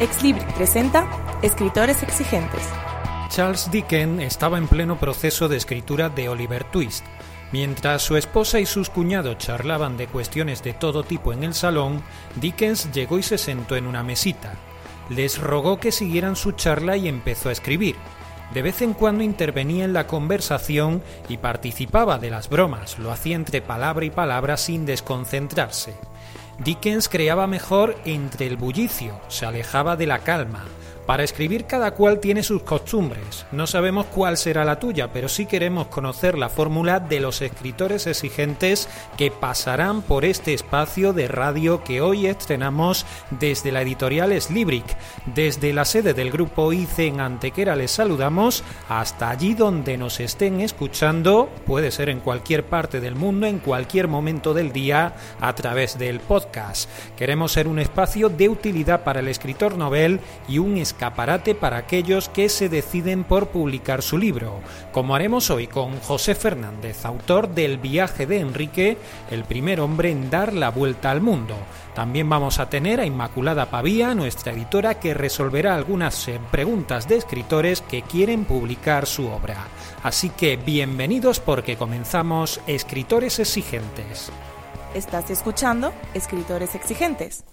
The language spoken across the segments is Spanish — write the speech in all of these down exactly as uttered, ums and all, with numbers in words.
Exlibric presenta Escritores Exigentes. Charles Dickens estaba en pleno proceso de escritura de Oliver Twist. Mientras su esposa y sus cuñados charlaban de cuestiones de todo tipo en el salón, Dickens llegó y se sentó en una mesita. Les rogó que siguieran su charla y empezó a escribir. De vez en cuando intervenía en la conversación y participaba de las bromas, lo hacía entre palabra y palabra sin desconcentrarse. Dickens creaba mejor entre el bullicio, se alejaba de la calma. Para escribir cada cual tiene sus costumbres. No sabemos cuál será la tuya, pero sí queremos conocer la fórmula de los escritores exigentes que pasarán por este espacio de radio que hoy estrenamos desde la editorial Exlibric. Desde la sede del grupo I C E en Antequera les saludamos hasta allí donde nos estén escuchando, puede ser en cualquier parte del mundo, en cualquier momento del día, a través del podcast. Queremos ser un espacio de utilidad para el escritor novel y un escaparate para aquellos que se deciden por publicar su libro, como haremos hoy con José Fernández, autor del Viaje de Enrique, el primer hombre en dar la vuelta al mundo. También vamos a tener a Inmaculada Pavía, nuestra editora, que resolverá algunas eh, preguntas de escritores que quieren publicar su obra. Así que bienvenidos porque comenzamos Escritores Exigentes. Estás escuchando Escritores Exigentes.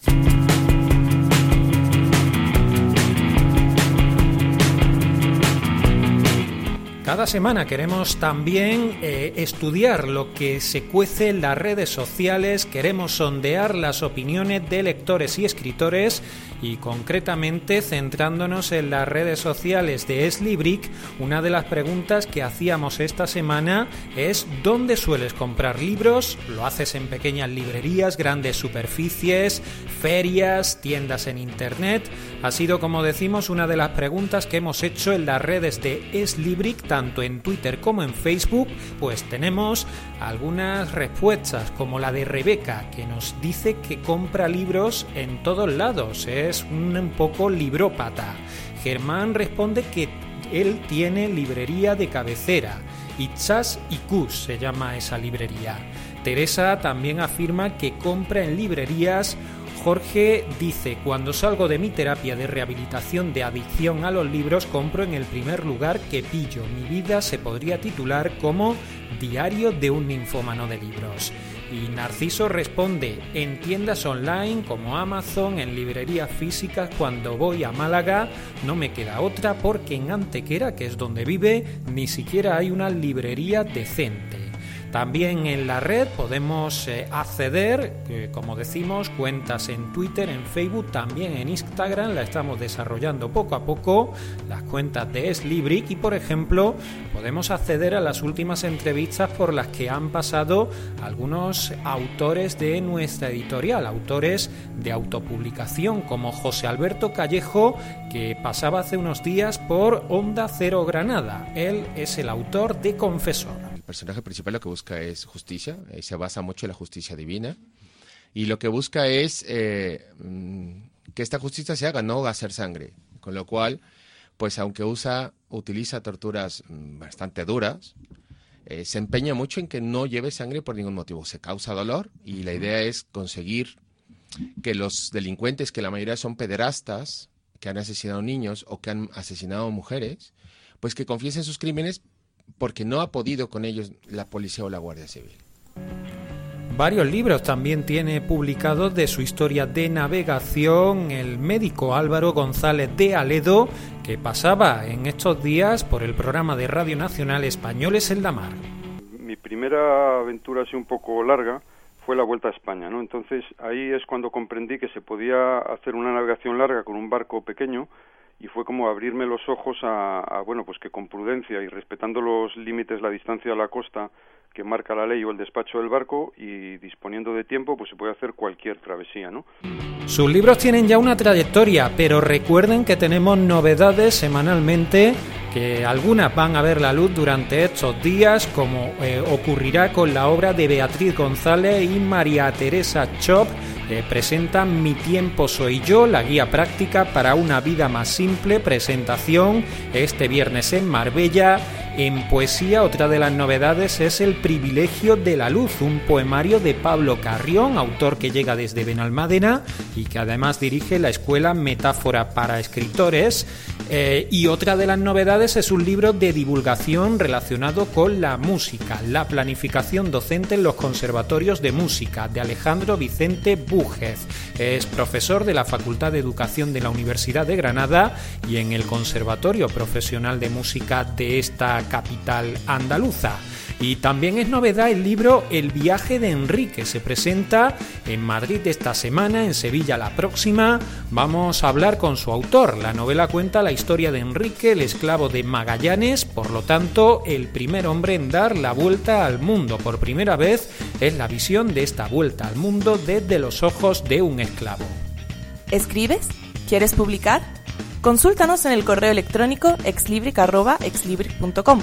Cada semana queremos también eh, estudiar lo que se cuece en las redes sociales, queremos sondear las opiniones de lectores y escritores y concretamente centrándonos en las redes sociales de Exlibric, una de las preguntas que hacíamos esta semana es ¿dónde sueles comprar libros? ¿Lo haces en pequeñas librerías, grandes superficies, ferias, tiendas en internet? Ha sido, como decimos, una de las preguntas que hemos hecho en las redes de Exlibric, tanto en Twitter como en Facebook. Pues tenemos algunas respuestas, como la de Rebeca, que nos dice que compra libros en todos lados, es un, un poco librópata. Germán responde que él tiene librería de cabecera, y Chas y Cus se llama esa librería. Teresa también afirma que compra en librerías. Jorge dice, cuando salgo de mi terapia de rehabilitación de adicción a los libros, compro en el primer lugar que pillo. Mi vida se podría titular como Diario de un ninfómano de libros. Y Narciso responde, en tiendas online como Amazon, en librerías físicas, cuando voy a Málaga no me queda otra porque en Antequera, que es donde vive, ni siquiera hay una librería decente. También en la red podemos eh, acceder, eh, como decimos, cuentas en Twitter, en Facebook, también en Instagram, la estamos desarrollando poco a poco, las cuentas de Exlibric, y por ejemplo podemos acceder a las últimas entrevistas por las que han pasado algunos autores de nuestra editorial, autores de autopublicación, como José Alberto Callejo, que pasaba hace unos días por Onda Cero Granada. Él es el autor de Confesor. El personaje principal lo que busca es justicia, eh, se basa mucho en la justicia divina, y lo que busca es eh, que esta justicia se haga, no hacer sangre, con lo cual, pues aunque usa, utiliza torturas bastante duras, eh, se empeña mucho en que no lleve sangre por ningún motivo, se causa dolor, y la idea es conseguir que los delincuentes, que la mayoría son pederastas, que han asesinado niños o que han asesinado mujeres, pues que confiesen sus crímenes, porque no ha podido con ellos la policía o la Guardia Civil. Varios libros también tiene publicados de su historia de navegación el médico Álvaro González de Aledo, que pasaba en estos días por el programa de Radio Nacional Españoles en la Mar. Mi primera aventura así un poco larga fue la Vuelta a España, ¿no? Entonces ahí es cuando comprendí que se podía hacer una navegación larga con un barco pequeño, y fue como abrirme los ojos a, a, bueno, pues que con prudencia y respetando los límites, la distancia a la costa que marca la ley o el despacho del barco, y disponiendo de tiempo, pues se puede hacer cualquier travesía, ¿no? Sus libros tienen ya una trayectoria, pero recuerden que tenemos novedades semanalmente, que algunas van a ver la luz durante estos días, como eh, ocurrirá con la obra de Beatriz González y María Teresa Chop, Eh, presentan Mi tiempo soy yo, la guía práctica para una vida más simple, presentación este viernes en Marbella, En poesía, otra de las novedades es El privilegio de la luz, un poemario de Pablo Carrión, autor que llega desde Benalmádena y que además dirige la Escuela Metáfora para Escritores. Eh, y otra de las novedades es un libro de divulgación relacionado con la música, la planificación docente en los conservatorios de música, de Alejandro Vicente Bújez. Es profesor de la Facultad de Educación de la Universidad de Granada y en el Conservatorio Profesional de Música de esta capital andaluza. Y también es novedad el libro El viaje de Enrique. Se presenta en Madrid esta semana, en Sevilla la próxima. Vamos a hablar con su autor. La novela cuenta la historia de Enrique, el esclavo de Magallanes, por lo tanto, el primer hombre en dar la vuelta al mundo. Por primera vez es la visión de esta vuelta al mundo desde los ojos de un esclavo. ¿Escribes? ¿Quieres publicar? Consúltanos en el correo electrónico exlibric arroba exlibric punto com.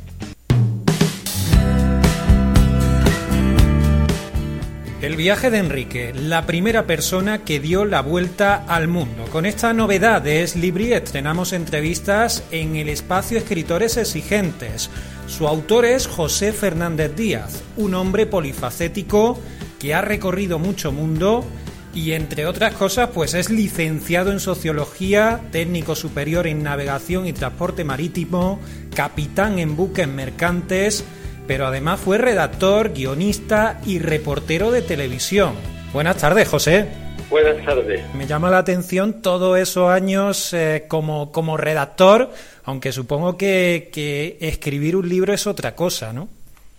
El viaje de Enrique, la primera persona que dio la vuelta al mundo. Con esta novedad de Eslibri estrenamos entrevistas en el espacio Escritores Exigentes. Su autor es José Fernández Díaz, un hombre polifacético que ha recorrido mucho mundo y, entre otras cosas, pues es licenciado en Sociología, técnico superior en Navegación y Transporte Marítimo, capitán en buques mercantes, pero además fue redactor, guionista y reportero de televisión. Buenas tardes, José. Buenas tardes. Me llama la atención todos esos años eh, como, como redactor, aunque supongo que, que escribir un libro es otra cosa, ¿no?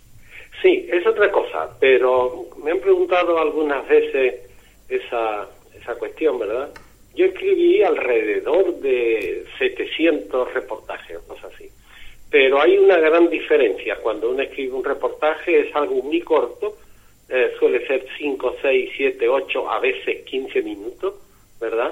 Sí, es otra cosa, pero me han preguntado algunas veces esa, esa cuestión, ¿verdad? Yo escribí alrededor de setecientos reportajes, cosas así. Pero hay una gran diferencia. Cuando uno escribe un reportaje es algo muy corto, eh, suele ser cinco, seis, siete, ocho, a veces quince minutos, ¿verdad?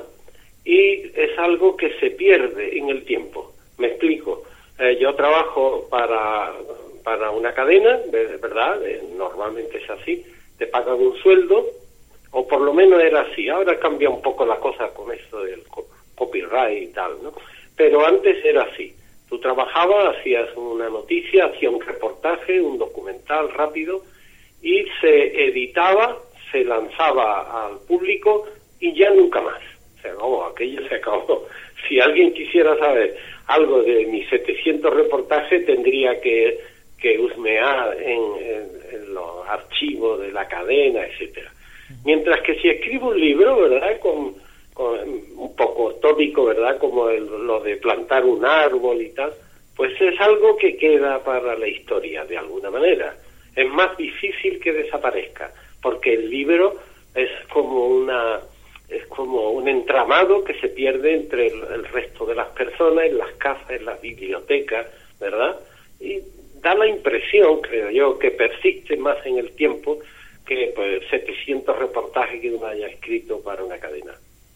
Y es algo que se pierde en el tiempo. Me explico. Eh, yo trabajo para, para una cadena, ¿verdad? Eh, normalmente es así. Te pagan un sueldo, o por lo menos era así. Ahora cambia un poco la cosa con esto del copyright y tal, ¿no? Pero antes era así. Tú trabajabas, hacías una noticia, hacías un reportaje, un documental rápido, y se editaba, se lanzaba al público y ya nunca más. Se acabó, aquello se acabó. Si alguien quisiera saber algo de mis setecientos reportajes, tendría que, que husmear en, en, en los archivos de la cadena, etcétera. Mientras que si escribo un libro, ¿verdad?, con un poco tópico, ¿verdad?, como el, lo de plantar un árbol y tal, pues es algo que queda para la historia de alguna manera. Es más difícil que desaparezca, porque el libro es como una es como un entramado que se pierde entre el, el resto de las personas, en las casas, en las bibliotecas, ¿verdad? Y da la impresión, creo yo, que persiste más en el tiempo que pues setecientos reportajes que uno haya escrito para una cadena.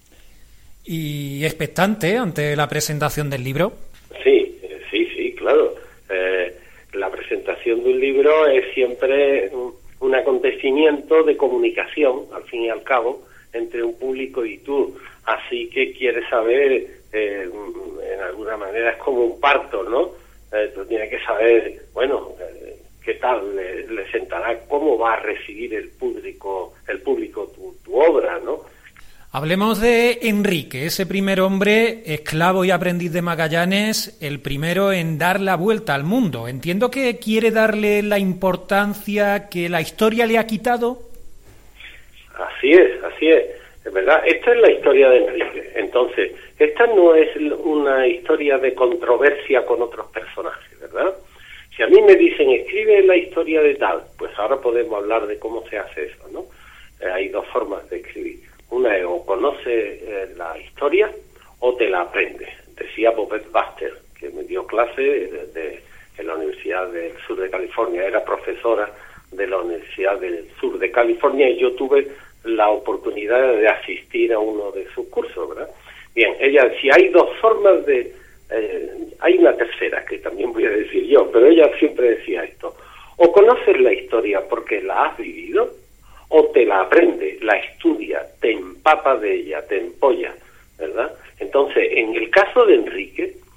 ¿Y expectante ante la presentación del libro? Sí, sí, sí, claro. Eh, la presentación de un libro es siempre un, un acontecimiento de comunicación, al fin y al cabo, entre un público y tú. Así que quieres saber, eh, en alguna manera es como un parto, ¿no? Eh, tú tienes que saber, bueno, eh, qué tal le, le sentará, cómo va a recibir el público, el público tu, tu obra, ¿no? Hablemos de Enrique, ese primer hombre, esclavo y aprendiz de Magallanes, el primero en dar la vuelta al mundo. Entiendo que quiere darle la importancia que la historia le ha quitado. Así es, así es. Es verdad, esta es la historia de Enrique. Entonces, esta no es una historia de controversia con otros personajes, ¿verdad? Si a mí me dicen, escribe la historia de tal, pues ahora podemos hablar de cómo se hace eso, ¿no? Eh, hay dos formas de escribir. Una es o conoce eh, la historia o te la aprende. Decía Bobette Baxter, que me dio clase de, de, en la Universidad del Sur de California. Era profesora de la Universidad del Sur de California y yo tuve la oportunidad de asistir a uno de sus cursos, ¿verdad? Bien, ella decía, hay dos formas de... Eh, hay una tercera que también voy a decir yo, pero ella siempre decía esto. O conoces la historia porque la has vivido, o te la aprende, la estudia, te empapa de ella, te empolla, ¿verdad? Entonces, en el caso de Enrique, en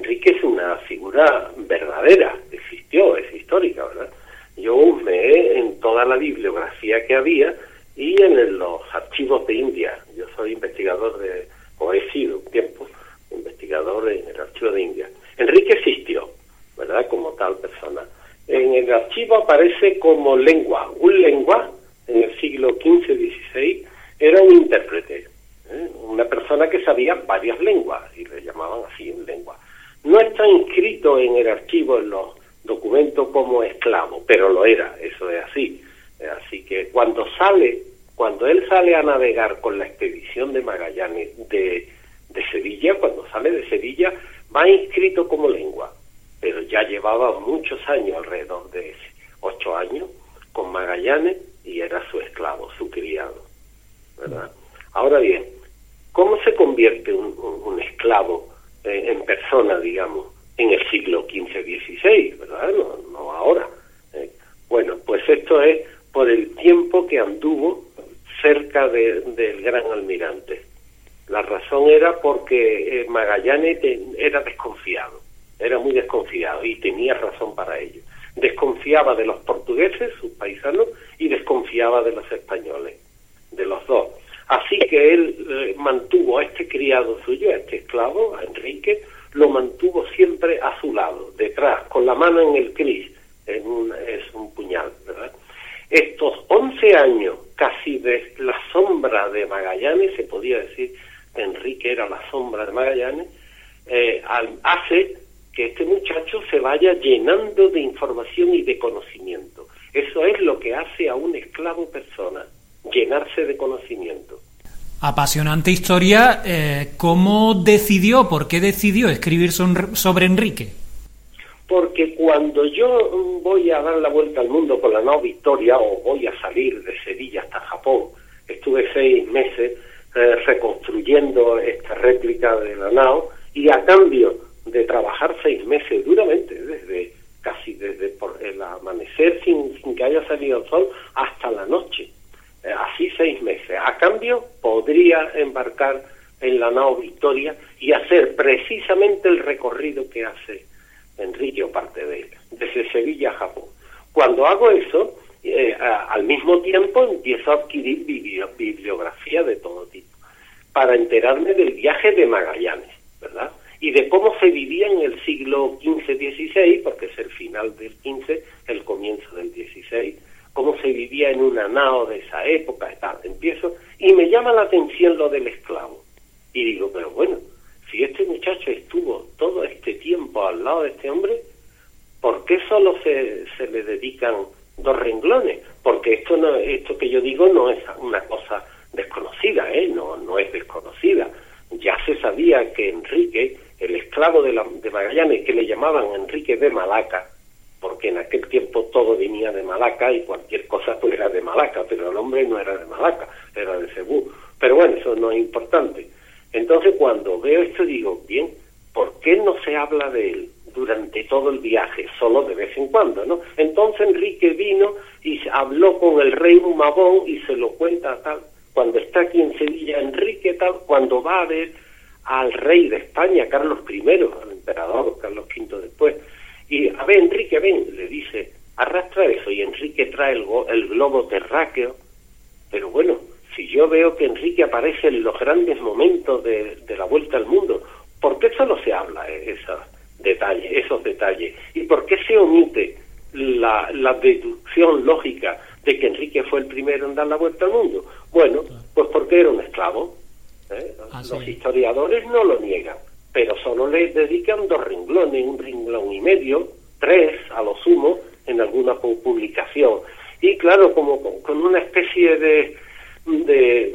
Enrique es una figura verdadera, existió, es histórica, ¿verdad? Yo husmeé en toda la bibliografía que había y en los archivos de India. Yo soy investigador de, o he sido un tiempo, investigador en el archivo de India. Enrique existió, ¿verdad?, como tal persona. En el archivo aparece como lengua. Un lengua, en el siglo quince dieciséis, era un intérprete, ¿eh? Una persona que sabía varias lenguas, y le llamaban así, un lengua. No está inscrito en el archivo, en los documentos, como esclavo, pero lo era, eso es así. Así que cuando sale, cuando él sale a navegar con la expedición de Magallanes de, de Sevilla, cuando sale de Sevilla, va inscrito como lengua, pero ya llevaba muchos años, alrededor de ocho años, con Magallanes, y era su esclavo, su criado, ¿verdad? Ahora bien, ¿cómo se convierte un, un, un esclavo eh, en persona, digamos, en el siglo quince dieciséis, ¿verdad? No, no ahora. Eh, bueno, pues esto es por el tiempo que anduvo cerca de, del gran almirante. La razón era porque eh, Magallanes te, era desconfiado, era muy desconfiado, y tenía razón para ello. Desconfiaba de los portugueses, sus paisanos, y desconfiaba de los españoles, de los dos. Así que él eh, mantuvo a este criado suyo, a este esclavo, a Enrique, lo mantuvo siempre a su lado, detrás, con la mano en el cris, en un, es un puñal, ¿verdad? Estos once años, casi de la sombra de Magallanes, se podía decir que Enrique era la sombra de Magallanes, eh, al, hace que este muchacho se vaya llenando de información y de conocimiento. Eso es lo que hace a un esclavo persona, llenarse de conocimiento. Apasionante historia. Eh, ¿Cómo decidió, por qué decidió escribir sobre Enrique? Porque cuando yo voy a dar la vuelta al mundo con la nao Victoria, o voy a salir de Sevilla hasta Japón, estuve seis meses eh, reconstruyendo esta réplica de la nao, y a cambio de trabajar seis meses duramente, desde casi desde por el amanecer sin, sin que haya salido el sol hasta la noche, eh, así seis meses, a cambio podría embarcar en la nao Victoria y hacer precisamente el recorrido que hace Enrique, o parte de él, desde Sevilla a Japón. Cuando hago eso, eh, a, al mismo tiempo empiezo a adquirir biblio, bibliografía de todo tipo, para enterarme del viaje de Magallanes, ¿verdad?, y de cómo se vivía en el siglo quince dieciséis, porque es el final del quince, el comienzo del dieciséis, cómo se vivía en una nao de esa época y tal. Empiezo, y me llama la atención lo del esclavo. Y digo, pero bueno, si este muchacho estuvo todo este tiempo al lado de este hombre, ¿por qué solo se, se le dedican dos renglones? Porque esto no, esto que yo digo no es una cosa desconocida, ¿eh? No, no es desconocida. Ya se sabía que Enrique, el esclavo de, la, de Magallanes, que le llamaban Enrique de Malaca, porque en aquel tiempo todo venía de Malaca y cualquier cosa pues era de Malaca, pero el hombre no era de Malaca, era de Cebú. Pero bueno, eso no es importante. Entonces cuando veo esto digo, bien, ¿por qué no se habla de él durante todo el viaje, solo de vez en cuando, ¿no? Entonces Enrique vino y habló con el rey Humabón y se lo cuenta tal. Cuando está aquí en Sevilla, Enrique tal, cuando va a ver al rey de España, Carlos primero, al emperador, Carlos quinto después, y a ver, Enrique, ven, le dice, arrastra eso, y Enrique trae el, el globo terráqueo, pero bueno, si yo veo que Enrique aparece en los grandes momentos de, de la vuelta al mundo, ¿por qué solo se habla de esos detalles, esos detalles? ¿Y por qué se omite la, la deducción lógica de que Enrique fue el primero en dar la vuelta al mundo? Bueno, pues porque era un esclavo. ¿eh? Los historiadores no lo niegan, pero solo le dedican dos renglones, un renglón y medio, tres a lo sumo, en alguna publicación. Y claro, como con, con una especie de, de,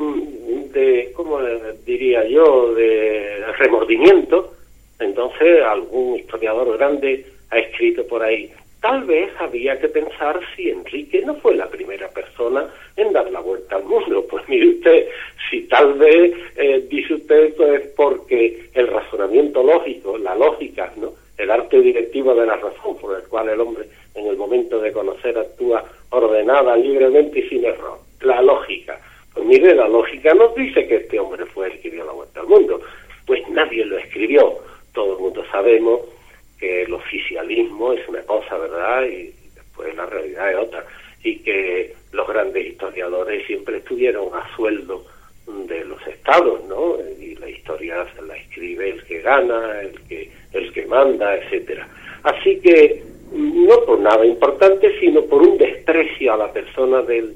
de, ¿cómo diría yo?, de remordimiento, entonces algún historiador grande ha escrito por ahí, tal vez había que pensar si Enrique no fue la primera persona en dar la vuelta al mundo. Pues mire usted, si tal vez eh, dice usted esto es porque el razonamiento lógico, la lógica, ¿no?, el arte directivo de la razón, por el cual el hombre en el momento de conocer actúa ordenada, libremente y sin error. La lógica. Pues mire, la lógica nos dice que este hombre fue el que dio la vuelta al mundo. Pues nadie lo escribió. todo el mundo sabemos que el oficialismo es una cosa, ¿verdad? Y después la realidad es otra. Y que los grandes historiadores siempre estuvieron a sueldo de los estados, ¿no? Y la historia se la escribe el que gana, el que el que manda, etcétera. Así que no por nada importante, sino por un desprecio a la persona del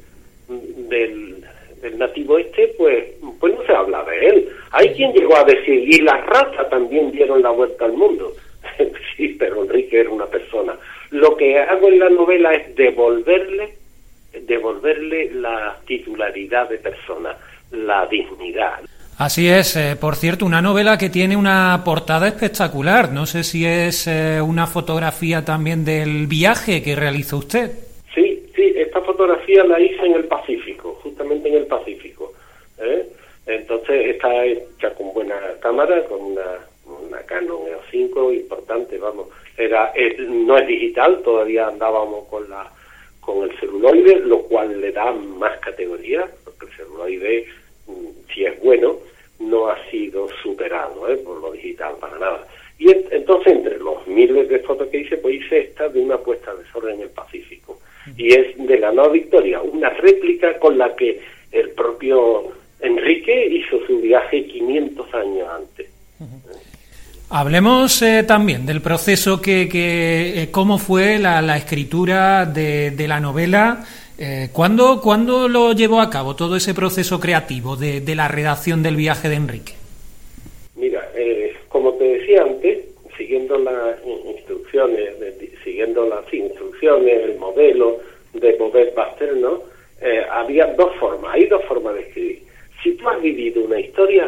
del, del nativo este, pues pues no se habla de él. Hay quien llegó a decir, y las ratas también dieron la vuelta al mundo. Sí, pero Enrique era una persona. Lo que hago en la novela es devolverle devolverle la titularidad de persona, la dignidad. Así es, eh, por cierto, una novela que tiene una portada espectacular. No sé si es eh, una fotografía también del viaje que realizó usted. Sí, sí, esta fotografía la hice en el Pacífico, justamente en el Pacífico. ¿eh? Entonces está hecha con buena cámara, con una, una Canon E O cinco importante, vamos. Era es, no es digital, todavía andábamos con la con el celuloide, lo cual le da más categoría, porque el celuloide, si es bueno, no ha sido superado ¿eh? por lo digital, para nada. Y entonces, entre los miles de fotos que hice, pues hice esta de una puesta de sol en el Pacífico. Y es de la Nueva Victoria, una réplica con la que el propio Enrique hizo su viaje quinientos años antes. Uh-huh. Hablemos eh, también del proceso que, que eh, cómo fue la, la escritura de, de la novela. Eh, ¿cuándo, ¿Cuándo lo llevó a cabo todo ese proceso creativo de, de la redacción del viaje de Enrique? Mira, eh, como te decía antes, siguiendo las instrucciones, de, siguiendo las instrucciones, el modelo de Bovet Baster, ¿no? Eh, había dos formas, hay dos formas de escribir. Si tú has vivido una historia,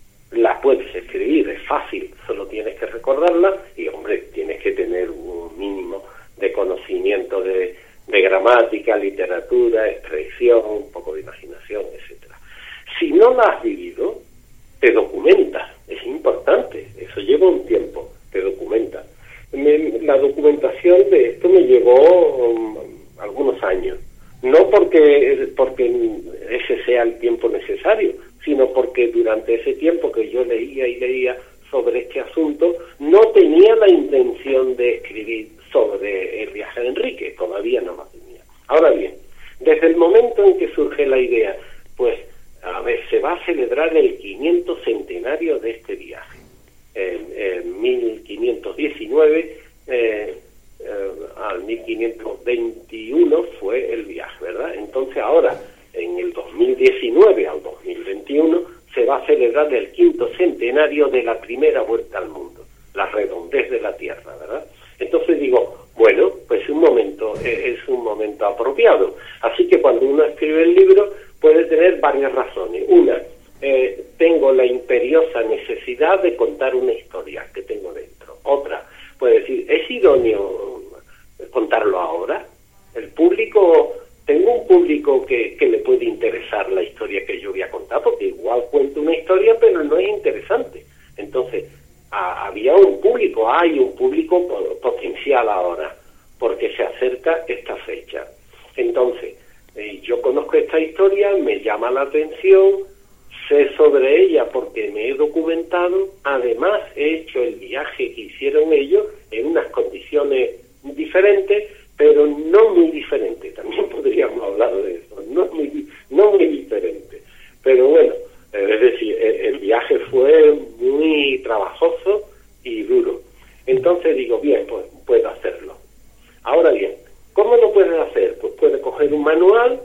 la puedes escribir, es fácil, solo tienes que recordarla y, hombre, tienes que tener un mínimo de conocimiento de, de gramática, literatura, expresión, un poco de imaginación, etcétera. Si no la has vivido, te documentas, es importante, eso lleva un tiempo, te documentas. Me, la documentación de esto me llevó um, algunos años, no porque, porque ese sea el tiempo necesario, sino porque durante ese tiempo que yo leía y leía sobre este asunto, no tenía la intención de escribir sobre el viaje de Enrique, todavía no la tenía. Ahora bien, desde el momento en que surge la idea, pues, a ver, se va a celebrar el quinientos centenario de este viaje. En, en mil quinientos diecinueve eh, eh, al mil quinientos veintiuno fue el viaje, ¿verdad? Entonces ahora, en el dos mil diecinueve al dos mil veintiuno, se va a celebrar el quinto centenario de la primera vuelta al mundo, la redondez de la Tierra, ¿verdad? Entonces digo, bueno, pues un momento, eh, es un momento apropiado. Así que cuando uno escribe el libro, puede tener varias razones. Una, eh, tengo la imperiosa necesidad de contar una historia que tengo dentro. Otra, puede decir, ¿es idóneo contarlo ahora? El público... Tengo un público que, que le puede interesar la historia que yo voy a contar, porque igual cuento una historia, pero no es interesante. Entonces, a, había un público, hay un público potencial ahora, porque se acerca esta fecha. Entonces, eh, yo conozco esta historia, me llama la atención, sé sobre ella porque me he documentado, además he hecho el viaje que hicieron ellos en unas condiciones diferentes, pero no muy diferente, también podríamos hablar de eso, no muy, no muy diferente. Pero bueno, es decir, el, el viaje fue muy trabajoso y duro. Entonces digo, bien, pues puedo hacerlo. Ahora bien, ¿cómo lo puedes hacer? Pues puedes coger un manual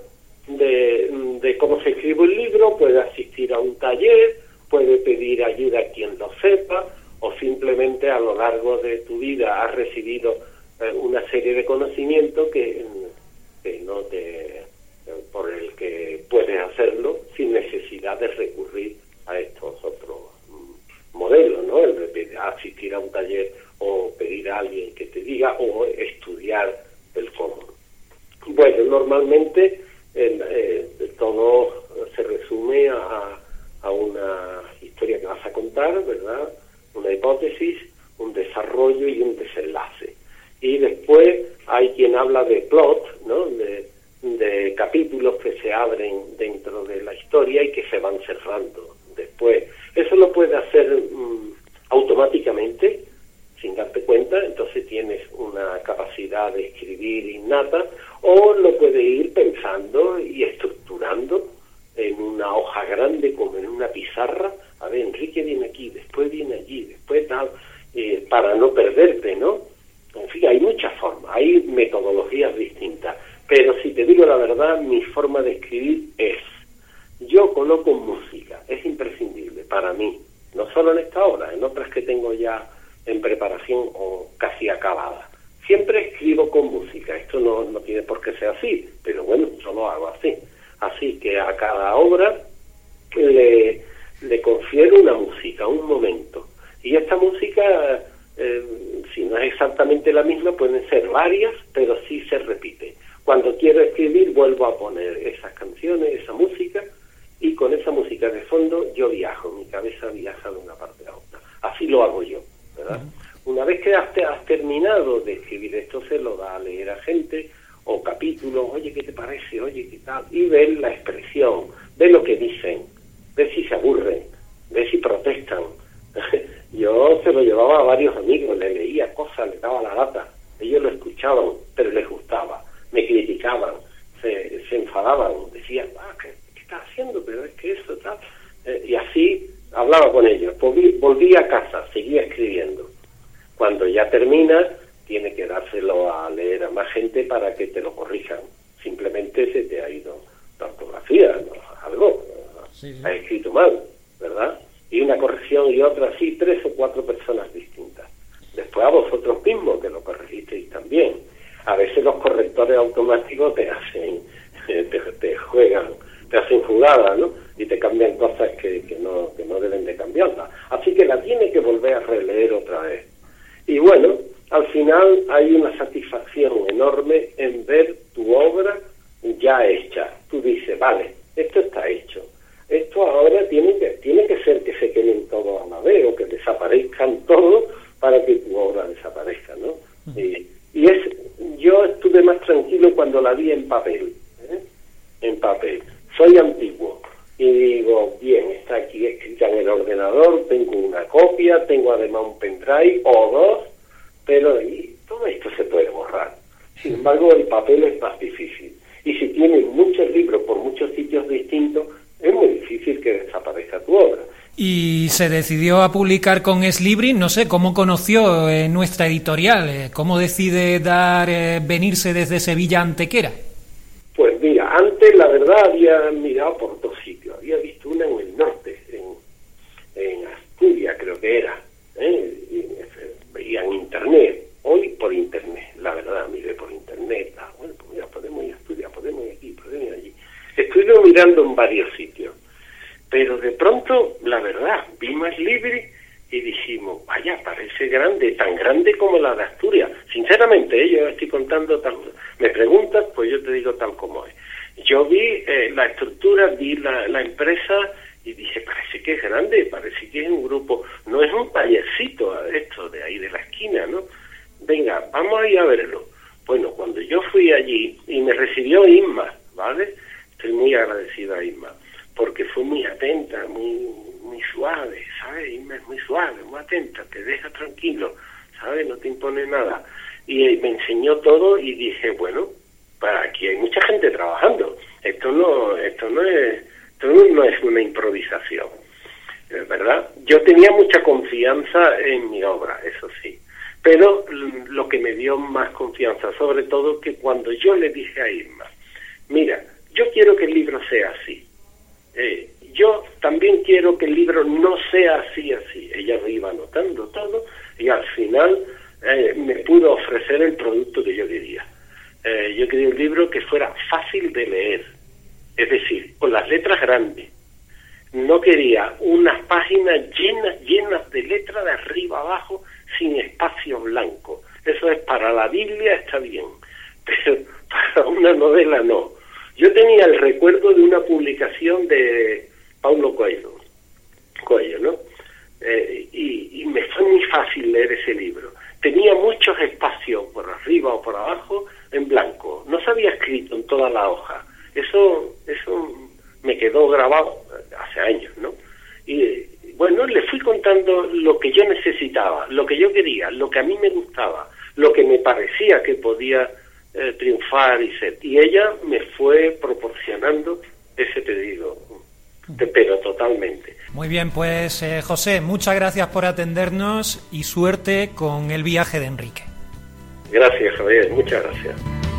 de, de cómo se escribe un libro, puede asistir a un taller, puede pedir ayuda a quien lo sepa, o simplemente a lo largo de tu vida has recibido una serie de conocimientos que, que no te, por el que puedes hacerlo sin necesidad de recurrir a estos otros modelos, ¿no? El de asistir a un taller o pedir a alguien que te diga o estudiar el cómo. Bueno, normalmente el, eh, todo se resume a, a una historia que vas a contar, ¿verdad? Una hipótesis, un desarrollo y un desenlace. Y después hay quien habla de plot, ¿no? De, de capítulos que se abren dentro de la historia y que se van cerrando después. Eso lo puede hacer mmm, automáticamente, sin darte cuenta, entonces tienes una capacidad de escribir innata, o lo puedes ir pensando y estructurando en una hoja grande como en una pizarra. A ver, Enrique viene aquí, después viene allí, después tal, eh, para no perderte, ¿no? En fin, hay muchas formas, hay metodologías distintas, pero si te digo la verdad, mi forma de escribir es, yo coloco música, es imprescindible para mí, no solo en esta obra, en otras que tengo ya en preparación o casi acabada. Siempre escribo con música, esto no, no tiene por qué ser así, pero bueno, yo lo hago así. Así que a cada obra le, le confiero una música, un momento. Y esta música, eh, si no es exactamente la misma, pueden ser varias, pero sí se repite. Cuando quiero escribir, vuelvo a poner esas canciones, esa música, y con esa música de fondo yo viajo, mi cabeza viaja de una parte a otra. Así lo hago yo, ¿verdad? Uh-huh. Una vez que has, has terminado de escribir esto, se lo da a leer a gente, o capítulos, oye, ¿qué te parece? Oye, ¿qué tal? Y ver la expresión, ver lo que dicen, ver si se aburren, ver si protestan. Yo se lo llevaba a varios amigos, le leía cosas, le daba la lata, ellos lo escuchaban, pero les gustaba, me criticaban, se, se enfadaban, decían, ah, ¿qué, qué estás haciendo? Pero es que eso, tal. Eh, y así hablaba con ellos, volví, volví a casa, seguía escribiendo. Cuando ya termina, tiene que dárselo a leer a más gente para que te lo corrijan. Simplemente se te ha ido la ortografía, ¿no? Algo, sí, sí. Has escrito mal, ¿verdad? Y una corrección y otra, así, tres o cuatro personas distintas. Después a vosotros mismos, que lo corregisteis también. A veces los correctores automáticos te hacen, te, te juegan, te hacen jugadas, ¿no? Y te cambian cosas que, que, no, que no deben de cambiarlas. Así que la tiene que volver a releer otra vez. Y bueno, al final hay una satisfacción enorme en ver tu obra ya hecha. Tú dices, vale, esto está hecho. Esto ahora tiene que tiene que ser que se queden todos a la vez o que desaparezcan todos para que tu obra desaparezca, ¿no? Uh-huh. Y, y es yo estuve más tranquilo cuando la vi en papel, ¿eh? En papel. Soy antiguo y digo, bien, está aquí escrita en el ordenador, tengo una copia, tengo además un pendrive o dos, pero y todo esto se puede borrar. Sin embargo, el papel es más difícil. Y si tienes muchos libros por muchos sitios distintos, es muy difícil que desaparezca tu obra. Y se decidió a publicar con Eslibris, no sé, ¿cómo conoció eh, nuestra editorial? Eh, ¿Cómo decide dar eh, venirse desde Sevilla a Antequera? Pues mira, antes la verdad había mirado por dos sitios. Había visto una en el norte, en, en Asturias creo que era, ¿eh? Y veía en internet, hoy por internet, la verdad, miré por internet, ah, bueno, pues mira, podemos ir a Asturias, podemos ir aquí, podemos ir allí. Estuve mirando en varios sitios, pero de pronto, la verdad, vimos Eslibris y dijimos, vaya, parece grande, tan grande como la de Asturias. Sinceramente, yo estoy contando tal, me preguntas, pues yo te digo tal como es. Yo vi eh, la estructura, vi la, la empresa y dije, parece que es grande, parece que es un grupo, no es un tallercito esto de ahí de la esquina, ¿no? Venga, vamos a ir a verlo. Bueno, cuando yo fui allí y me recibió Inma, ¿vale? Estoy muy agradecido a Inma, porque fue muy atenta, muy muy suave, ¿sabes? Inma es muy suave, muy atenta, te deja tranquilo, ¿sabes? No te impone nada. Y eh, me enseñó todo y dije, bueno, para aquí hay mucha gente trabajando. Esto no, esto no es, esto no es una improvisación, ¿verdad? Yo tenía mucha confianza en mi obra, eso sí. Pero lo que me dio más confianza, sobre todo, que cuando yo le dije a Inma, mira, yo quiero que el libro sea así. Eh, yo también quiero que el libro no sea así, así. Ella lo iba anotando todo y al final eh, me pudo ofrecer el producto que yo quería. Eh, yo quería un libro que fuera fácil de leer, es decir, con las letras grandes. No quería unas páginas llenas, llenas de letras de arriba abajo, sin espacio blanco. Eso es para la Biblia, está bien, pero para una novela no. Yo tenía el recuerdo de una publicación de Paulo Coelho, Coelho, ¿no? Eh, y, y me fue muy fácil leer ese libro. Tenía muchos espacios por arriba o por abajo en blanco. No se había escrito en toda la hoja. Eso, eso me quedó grabado hace años, ¿no? Y bueno, le fui contando lo que yo necesitaba, lo que yo quería, lo que a mí me gustaba, lo que me parecía que podía eh, triunfar y ser. Y ella me fue proporcionando ese pedido, pero totalmente. Muy bien, pues eh, José, muchas gracias por atendernos y suerte con el viaje de Enrique. Gracias, Javier, muchas gracias.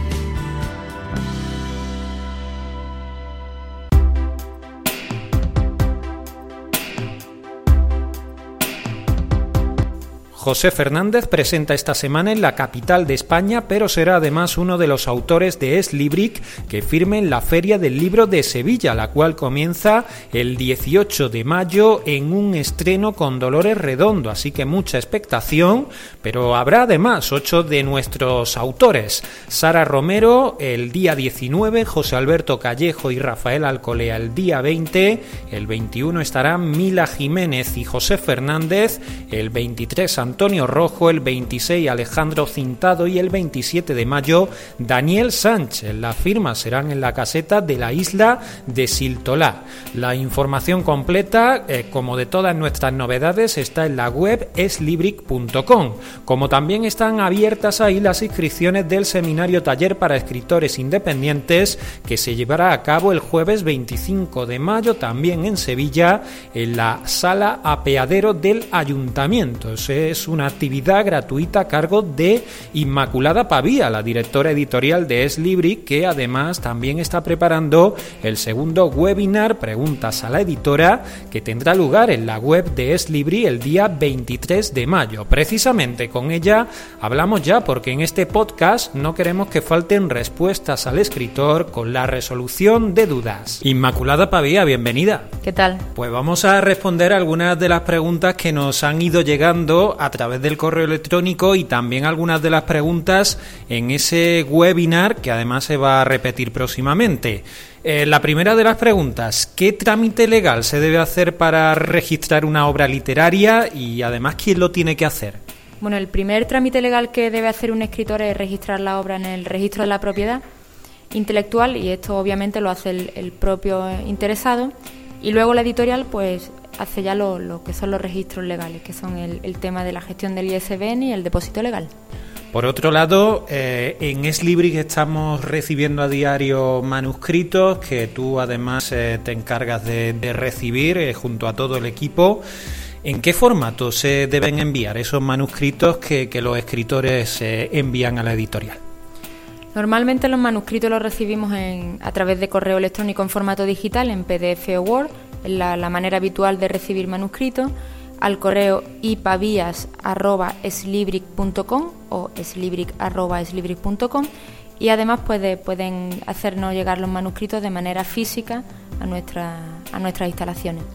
José Fernández presenta esta semana en la capital de España, pero será además uno de los autores de Eslibric que firmen la Feria del Libro de Sevilla, la cual comienza el dieciocho de mayo en un estreno con Dolores Redondo, así que mucha expectación, pero habrá además ocho de nuestros autores: Sara Romero el día diecinueve, José Alberto Callejo y Rafael Alcolea el día veinte, el veintiuno estarán Mila Jiménez y José Fernández, el veintitrés Antonio Rojo, el veintiséis Alejandro Cintado y el veintisiete de mayo Daniel Sánchez. Las firmas serán en la caseta de la isla de Siltolá. La información completa, eh, como de todas nuestras novedades, está en la web eslibric punto com, como también están abiertas ahí las inscripciones del seminario taller para escritores independientes que se llevará a cabo el jueves veinticinco de mayo también en Sevilla, en la sala apeadero del ayuntamiento. Ese es una actividad gratuita a cargo de Inmaculada Pavía, la directora editorial de Eslibric, que además también está preparando el segundo webinar Preguntas a la editora, que tendrá lugar en la web de Eslibric el día veintitrés de mayo. Precisamente con ella hablamos ya, porque en este podcast no queremos que falten respuestas al escritor con la resolución de dudas. Inmaculada Pavía, bienvenida. ¿Qué tal? Pues vamos a responder algunas de las preguntas que nos han ido llegando a través del correo electrónico y también algunas de las preguntas en ese webinar que además se va a repetir próximamente. Eh, la primera de las preguntas: ¿qué trámite legal se debe hacer para registrar una obra literaria y además quién lo tiene que hacer? Bueno, el primer trámite legal que debe hacer un escritor es registrar la obra en el registro de la propiedad intelectual, y esto obviamente lo hace el, el propio interesado, y luego la editorial pues hace ya lo, lo que son los registros legales, que son el, el tema de la gestión del I S B N y el depósito legal. Por otro lado, eh, en Eslibric estamos recibiendo a diario manuscritos que tú además eh, te encargas de, de recibir eh, junto a todo el equipo. ¿En qué formato se deben enviar esos manuscritos que, que los escritores eh, envían a la editorial? Normalmente los manuscritos los recibimos en, a través de correo electrónico en formato digital, en P D F o Word, la, la manera habitual de recibir manuscritos, al correo ipavías arroba eslibric punto com o eslibric arroba eslibric punto com, y además puede, pueden hacernos llegar los manuscritos de manera física a, nuestra, a nuestras instalaciones.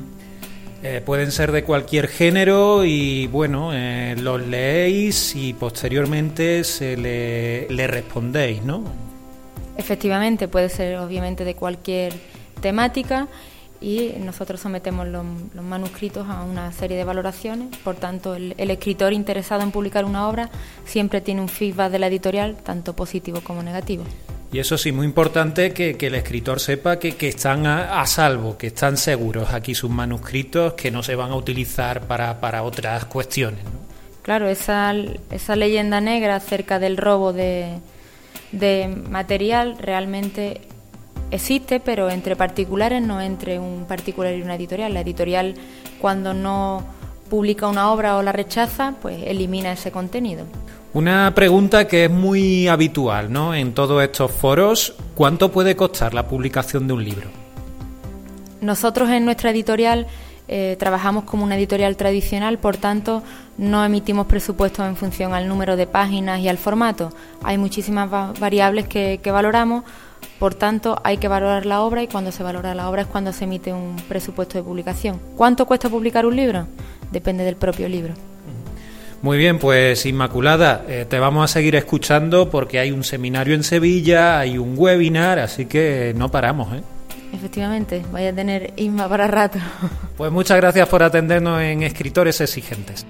Eh, pueden ser de cualquier género y bueno, eh, los leéis y posteriormente se le, le respondéis, ¿no? Efectivamente, puede ser obviamente de cualquier temática, y nosotros sometemos los, los manuscritos a una serie de valoraciones. Por tanto, el, el escritor interesado en publicar una obra siempre tiene un feedback de la editorial, tanto positivo como negativo. Y eso sí, muy importante que, que el escritor sepa que, que están a, a salvo, que están seguros aquí sus manuscritos, que no se van a utilizar para, para otras cuestiones, ¿no? Claro, esa, esa leyenda negra acerca del robo de, de material realmente existe, pero entre particulares, no entre un particular y una editorial. La editorial, cuando no publica una obra o la rechaza, pues elimina ese contenido. Una pregunta que es muy habitual, ¿no?, en todos estos foros: ¿cuánto puede costar la publicación de un libro? Nosotros en nuestra editorial eh, trabajamos como una editorial tradicional, por tanto no emitimos presupuestos en función al número de páginas y al formato. Hay muchísimas va- variables que, que valoramos, por tanto hay que valorar la obra, y cuando se valora la obra es cuando se emite un presupuesto de publicación. ¿Cuánto cuesta publicar un libro? Depende del propio libro. Muy bien, pues Inmaculada, eh, te vamos a seguir escuchando porque hay un seminario en Sevilla, hay un webinar, así que no paramos, ¿eh? Efectivamente, vaya a tener Inma para rato. Pues muchas gracias por atendernos en Escritores Exigentes.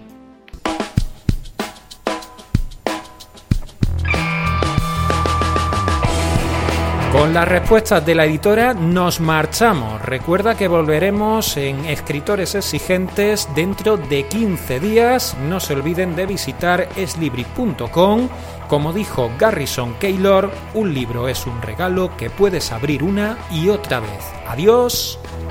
Con las respuestas de la editora nos marchamos. Recuerda que volveremos en Escritores Exigentes dentro de quince días. No se olviden de visitar eslibri punto com. Como dijo Garrison Keillor, un libro es un regalo que puedes abrir una y otra vez. Adiós.